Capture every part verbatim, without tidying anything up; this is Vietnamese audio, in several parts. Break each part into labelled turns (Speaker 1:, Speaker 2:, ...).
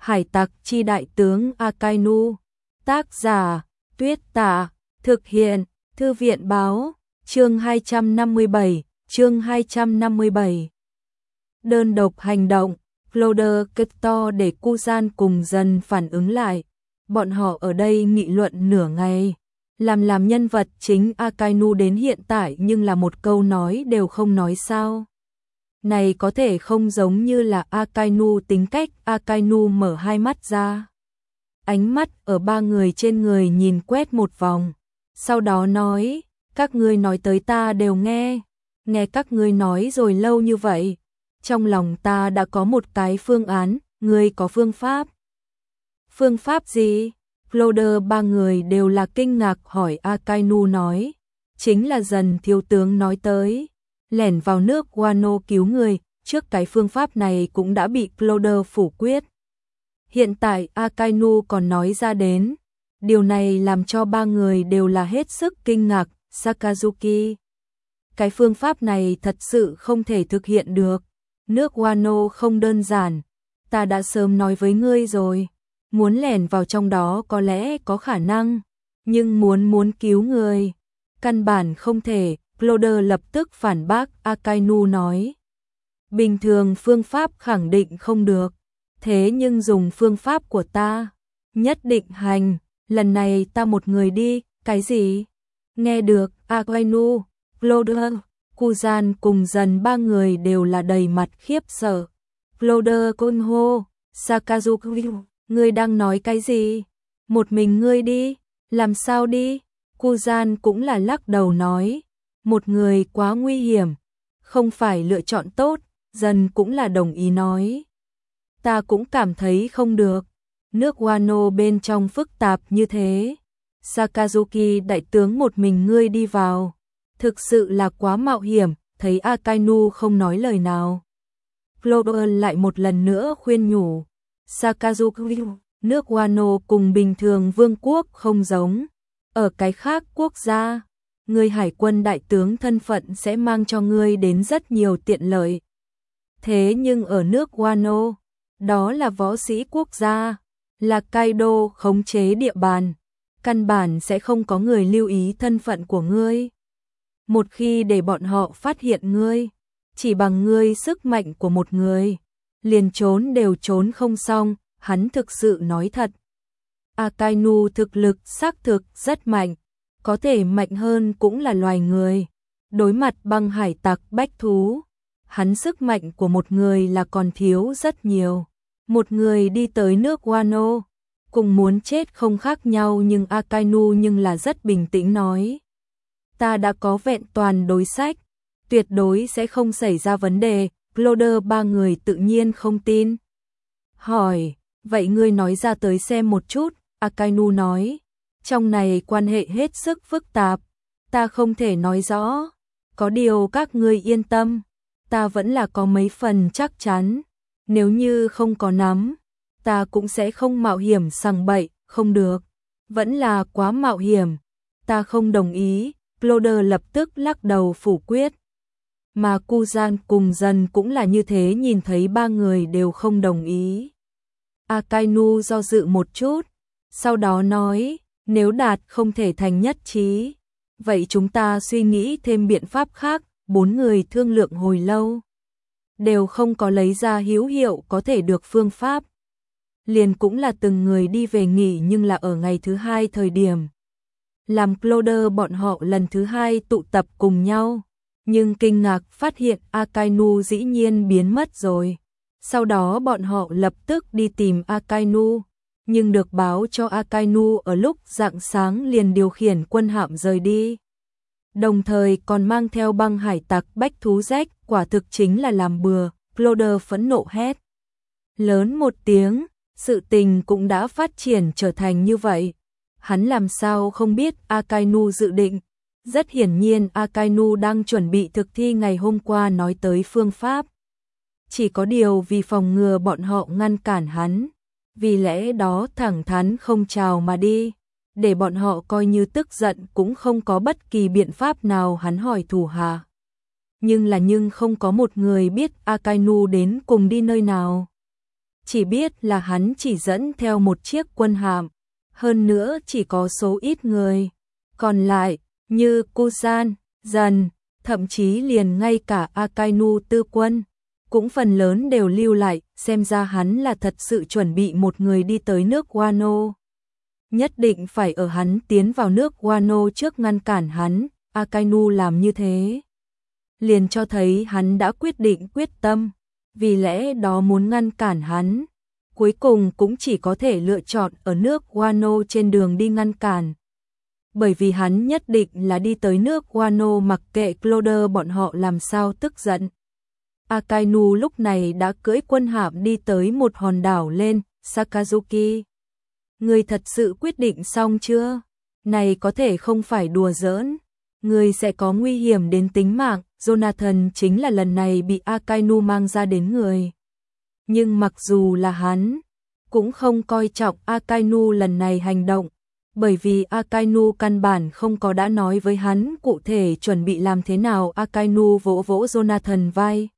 Speaker 1: Hải tặc chi đại tướng Akainu. Tác giả Tuyết Tạ. Thực hiện Thư viện báo. Chương hai trăm năm mươi bảy. Chương hai trăm năm mươi bảy. Đơn độc hành động. Cloder Keto để Kuzan cùng dần phản ứng lại. Bọn họ ở đây nghị luận nửa ngày. Làm làm nhân vật chính Akainu đến hiện tại nhưng là một câu nói đều không nói sao. Này có thể không giống như là Akainu tính cách. Akainu mở hai mắt ra. Ánh mắt ở ba người trên người nhìn quét một vòng. Sau đó nói, các ngươi nói tới ta đều nghe. Nghe các ngươi nói rồi lâu như vậy. Trong lòng ta đã có một cái phương án, ngươi có phương pháp. Phương pháp gì? Cloder ba người đều là kinh ngạc hỏi. Akainu nói, chính là dần thiếu tướng nói tới. Lẻn vào nước Wano cứu người, trước cái phương pháp này cũng đã bị Cloder phủ quyết. Hiện tại Akainu còn nói ra đến. Điều này làm cho ba người đều là hết sức kinh ngạc. Sakazuki, cái phương pháp này thật sự không thể thực hiện được. Nước Wano không đơn giản. Ta đã sớm nói với ngươi rồi. Muốn lẻn vào trong đó có lẽ có khả năng. Nhưng muốn muốn cứu người, căn bản không thể. Cloder lập tức phản bác. Akainu nói, bình thường phương pháp khẳng định không được. Thế nhưng dùng phương pháp của ta, nhất định hành. Lần này ta một người đi. Cái gì? Nghe được Akainu, Cloder, Kuzan cùng dần ba người đều là đầy mặt khiếp sợ. Cloder cung hô, Sakazuki, ngươi đang nói cái gì? Một mình ngươi đi? Làm sao đi? Kuzan cũng là lắc đầu nói, một người quá nguy hiểm, không phải lựa chọn tốt. Dần cũng là đồng ý nói, ta cũng cảm thấy không được. Nước Wano bên trong phức tạp như thế. Sakazuki đại tướng một mình ngươi đi vào, thực sự là quá mạo hiểm. Thấy Akainu không nói lời nào, Cloder lại một lần nữa khuyên nhủ, Sakazuki, nước Wano cùng bình thường vương quốc không giống. Ở cái khác quốc gia, ngươi hải quân đại tướng thân phận sẽ mang cho ngươi đến rất nhiều tiện lợi. Thế nhưng ở nước Wano, đó là võ sĩ quốc gia, là Kaido khống chế địa bàn, căn bản sẽ không có người lưu ý thân phận của ngươi. Một khi để bọn họ phát hiện ngươi, chỉ bằng ngươi sức mạnh của một người, liền trốn đều trốn không xong. Hắn thực sự nói thật. Akainu thực lực xác thực rất mạnh, có thể mạnh hơn cũng là loài người. Đối mặt băng hải tặc bách thú, hắn sức mạnh của một người là còn thiếu rất nhiều. Một người đi tới nước Wano, cùng muốn chết không khác nhau. Nhưng Akainu nhưng là rất bình tĩnh nói, ta đã có vẹn toàn đối sách, tuyệt đối sẽ không xảy ra vấn đề. Cloder ba người tự nhiên không tin. Hỏi, vậy ngươi nói ra tới xem một chút. Akainu nói, trong này quan hệ hết sức phức tạp, ta không thể nói rõ. Có điều các ngươi yên tâm, ta vẫn là có mấy phần chắc chắn. Nếu như không có nắm, ta cũng sẽ không mạo hiểm sằng bậy. Không được, vẫn là quá mạo hiểm, ta không đồng ý. Cloder lập tức lắc đầu phủ quyết. Mà Kuzan cùng dần cũng là như thế, nhìn thấy ba người đều không đồng ý. Akainu do dự một chút, sau đó nói, nếu đạt không thể thành nhất trí, vậy chúng ta suy nghĩ thêm biện pháp khác. Bốn người thương lượng hồi lâu, đều không có lấy ra hữu hiệu có thể được phương pháp. Liền cũng là từng người đi về nghỉ. Nhưng là ở ngày thứ hai thời điểm, làm Cloder bọn họ lần thứ hai tụ tập cùng nhau, nhưng kinh ngạc phát hiện Akainu dĩ nhiên biến mất rồi. Sau đó bọn họ lập tức đi tìm Akainu, nhưng được báo cho Akainu ở lúc rạng sáng liền điều khiển quân hạm rời đi, đồng thời còn mang theo băng hải tặc bách thú rách. Quả thực chính là làm bừa. Cloder phẫn nộ hét lớn một tiếng, sự tình cũng đã phát triển trở thành như vậy, hắn làm sao không biết Akainu dự định. Rất hiển nhiên Akainu đang chuẩn bị thực thi ngày hôm qua nói tới phương pháp. Chỉ có điều vì phòng ngừa bọn họ ngăn cản hắn, vì lẽ đó thẳng thắn không chào mà đi, để bọn họ coi như tức giận cũng không có bất kỳ biện pháp nào. Hắn hỏi thủ hạ, nhưng là nhưng không có một người biết Akainu đến cùng đi nơi nào. chỉ biết là hắn chỉ dẫn theo một chiếc quân hạm, hơn nữa chỉ có số ít người. Còn lại, như Kusan, Dần, thậm chí liền ngay cả Akainu tư quân, cũng phần lớn đều lưu lại, xem ra hắn là thật sự chuẩn bị một người đi tới nước Wano. Nhất định phải ở hắn tiến vào nước Wano trước ngăn cản hắn, Akainu làm như thế. Liền cho thấy hắn đã quyết định quyết tâm, vì lẽ đó muốn ngăn cản hắn. Cuối cùng cũng chỉ có thể lựa chọn ở nước Wano trên đường đi ngăn cản. Bởi vì hắn nhất định là đi tới nước Wano mặc kệ Cloder bọn họ làm sao tức giận. Akainu lúc này đã cưỡi quân hạm đi tới một hòn đảo lên, Sakazuki. Ngươi thật sự quyết định xong chưa? Này có thể không phải đùa giỡn. Ngươi sẽ có nguy hiểm đến tính mạng, Jonathan chính là lần này bị Akainu mang ra đến người. Nhưng mặc dù là hắn, cũng không coi trọng Akainu lần này hành động, bởi vì Akainu căn bản không có đã nói với hắn cụ thể chuẩn bị làm thế nào. Akainu vỗ vỗ Jonathan vai,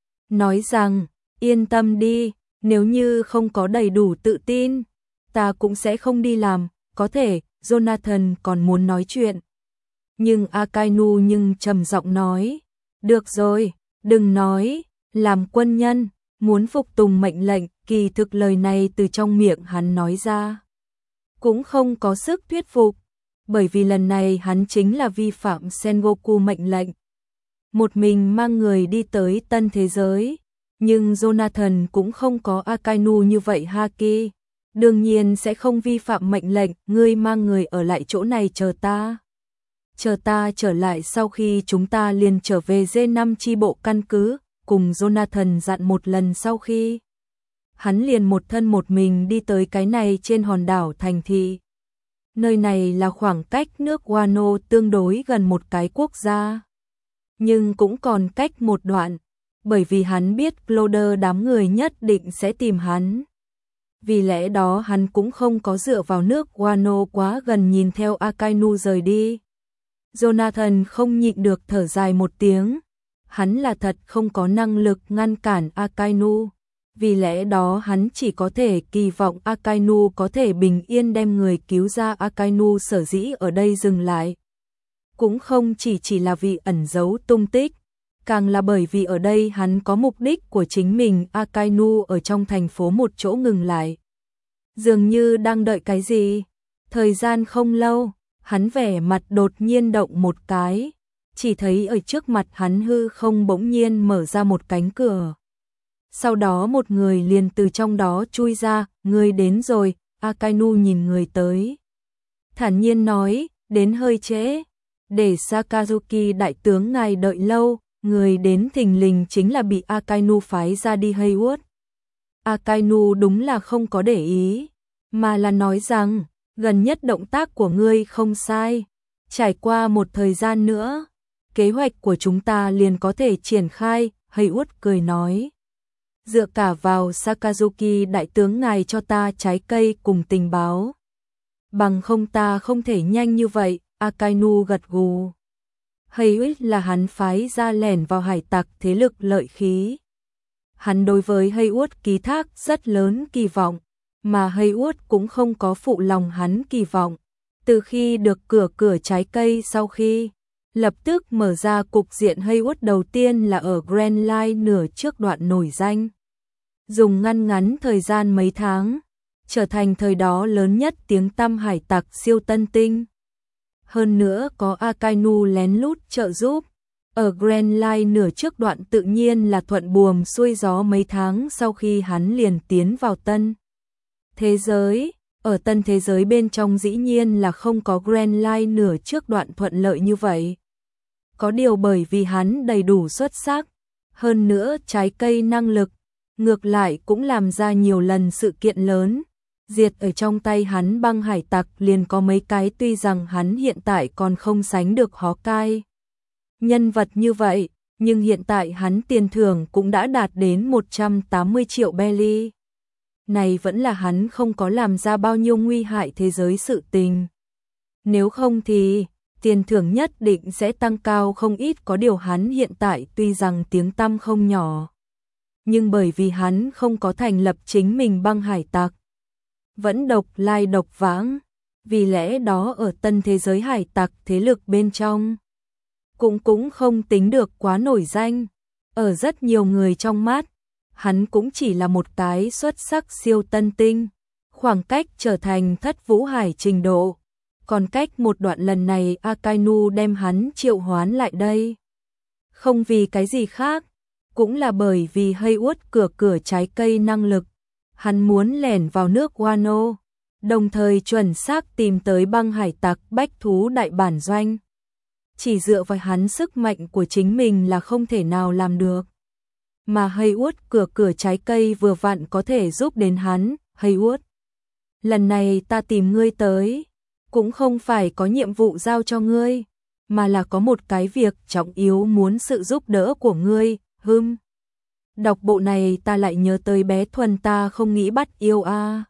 Speaker 1: nói rằng, yên tâm đi, nếu như không có đầy đủ tự tin, ta cũng sẽ không đi làm. Có thể, Jonathan còn muốn nói chuyện. Nhưng Akainu nhưng trầm giọng nói, được rồi, đừng nói, làm quân nhân, muốn phục tùng mệnh lệnh. Kỳ thực lời này từ trong miệng hắn nói ra cũng không có sức thuyết phục, bởi vì lần này hắn chính là vi phạm Sengoku mệnh lệnh. Một mình mang người đi tới tân thế giới, nhưng Jonathan cũng không có Akainu như vậy haki, đương nhiên sẽ không vi phạm mệnh lệnh. Ngươi mang người ở lại chỗ này chờ ta. Chờ ta trở lại sau khi chúng ta liền trở về D năm chi bộ căn cứ, cùng Jonathan dặn một lần sau khi. Hắn liền một thân một mình đi tới cái này trên hòn đảo thành thị. Nơi này là khoảng cách nước Wano tương đối gần một cái quốc gia, nhưng cũng còn cách một đoạn, bởi vì hắn biết Cloder đám người nhất định sẽ tìm hắn. Vì lẽ đó hắn cũng không có dựa vào nước Wano quá gần nhìn theo Akainu rời đi. Jonathan không nhịn được thở dài một tiếng, hắn là thật không có năng lực ngăn cản Akainu. Vì lẽ đó hắn chỉ có thể kỳ vọng Akainu có thể bình yên đem người cứu ra. Akainu sở dĩ ở đây dừng lại, cũng không chỉ chỉ là vì ẩn giấu tung tích, càng là bởi vì ở đây hắn có mục đích của chính mình. Akainu ở trong thành phố một chỗ ngừng lại, dường như đang đợi cái gì. Thời gian không lâu, hắn vẻ mặt đột nhiên động một cái, chỉ thấy ở trước mặt hắn hư không bỗng nhiên mở ra một cánh cửa. Sau đó một người liền từ trong đó chui ra. Người đến rồi. Akainu nhìn người tới, thản nhiên nói, đến hơi trễ, để Sakazuki đại tướng ngài đợi lâu. Người đến thình lình chính là bị Akainu phái ra đi Haywood. Akainu đúng là không có để ý, mà là nói rằng, gần nhất động tác của ngươi không sai, trải qua một thời gian nữa, kế hoạch của chúng ta liền có thể triển khai. Haywood cười nói, dựa cả vào Sakazuki đại tướng ngài cho ta trái cây cùng tình báo, bằng không ta không thể nhanh như vậy. Akainu gật gù. Haywood là hắn phái ra lẻn vào hải tặc thế lực lợi khí. Hắn đối với Haywood ký thác rất lớn kỳ vọng, mà Haywood cũng không có phụ lòng hắn kỳ vọng. Từ khi được cửa cửa trái cây sau khi lập tức mở ra cục diện Haywood đầu tiên là ở Grand Line nửa trước đoạn nổi danh. Dùng ngăn ngắn thời gian mấy tháng, trở thành thời đó lớn nhất tiếng tăm hải tặc siêu tân tinh. Hơn nữa có Akainu lén lút trợ giúp, ở Grand Line nửa trước đoạn tự nhiên là thuận buồm xuôi gió. Mấy tháng sau khi hắn liền tiến vào tân thế giới, ở tân thế giới bên trong dĩ nhiên là không có Grand Line nửa trước đoạn thuận lợi như vậy. Có điều bởi vì hắn đầy đủ xuất sắc, hơn nữa trái cây năng lực, ngược lại cũng làm ra nhiều lần sự kiện lớn. Diệt ở trong tay hắn băng hải tặc liền có mấy cái, tuy rằng hắn hiện tại còn không sánh được Hawkeye nhân vật như vậy, nhưng hiện tại hắn tiền thưởng cũng đã đạt đến một trăm tám mươi triệu belly. Này vẫn là hắn không có làm ra bao nhiêu nguy hại thế giới sự tình. Nếu không thì tiền thưởng nhất định sẽ tăng cao không ít. Có điều hắn hiện tại tuy rằng tiếng tăm không nhỏ, nhưng bởi vì hắn không có thành lập chính mình băng hải tặc, vẫn độc lai độc vãng, vì lẽ đó ở tân thế giới hải tặc thế lực bên trong cũng cũng không tính được quá nổi danh. Ở rất nhiều người trong mắt, hắn cũng chỉ là một cái xuất sắc siêu tân tinh, khoảng cách trở thành thất vũ hải trình độ, còn cách một đoạn lần này Akainu đem hắn triệu hoán lại đây. Không vì cái gì khác, cũng là bởi vì Haywood cửa cửa trái cây năng lực, hắn muốn lẻn vào nước Wano, đồng thời chuẩn xác tìm tới băng hải tặc bách thú đại bản doanh. Chỉ dựa vào hắn sức mạnh của chính mình là không thể nào làm được. Mà Haywood cửa cửa trái cây vừa vặn có thể giúp đến hắn. Haywood, lần này ta tìm ngươi tới, cũng không phải có nhiệm vụ giao cho ngươi, mà là có một cái việc trọng yếu muốn sự giúp đỡ của ngươi. Hừm. Đọc bộ này ta lại nhớ tới bé Thuần ta không nghĩ bắt yêu a. À.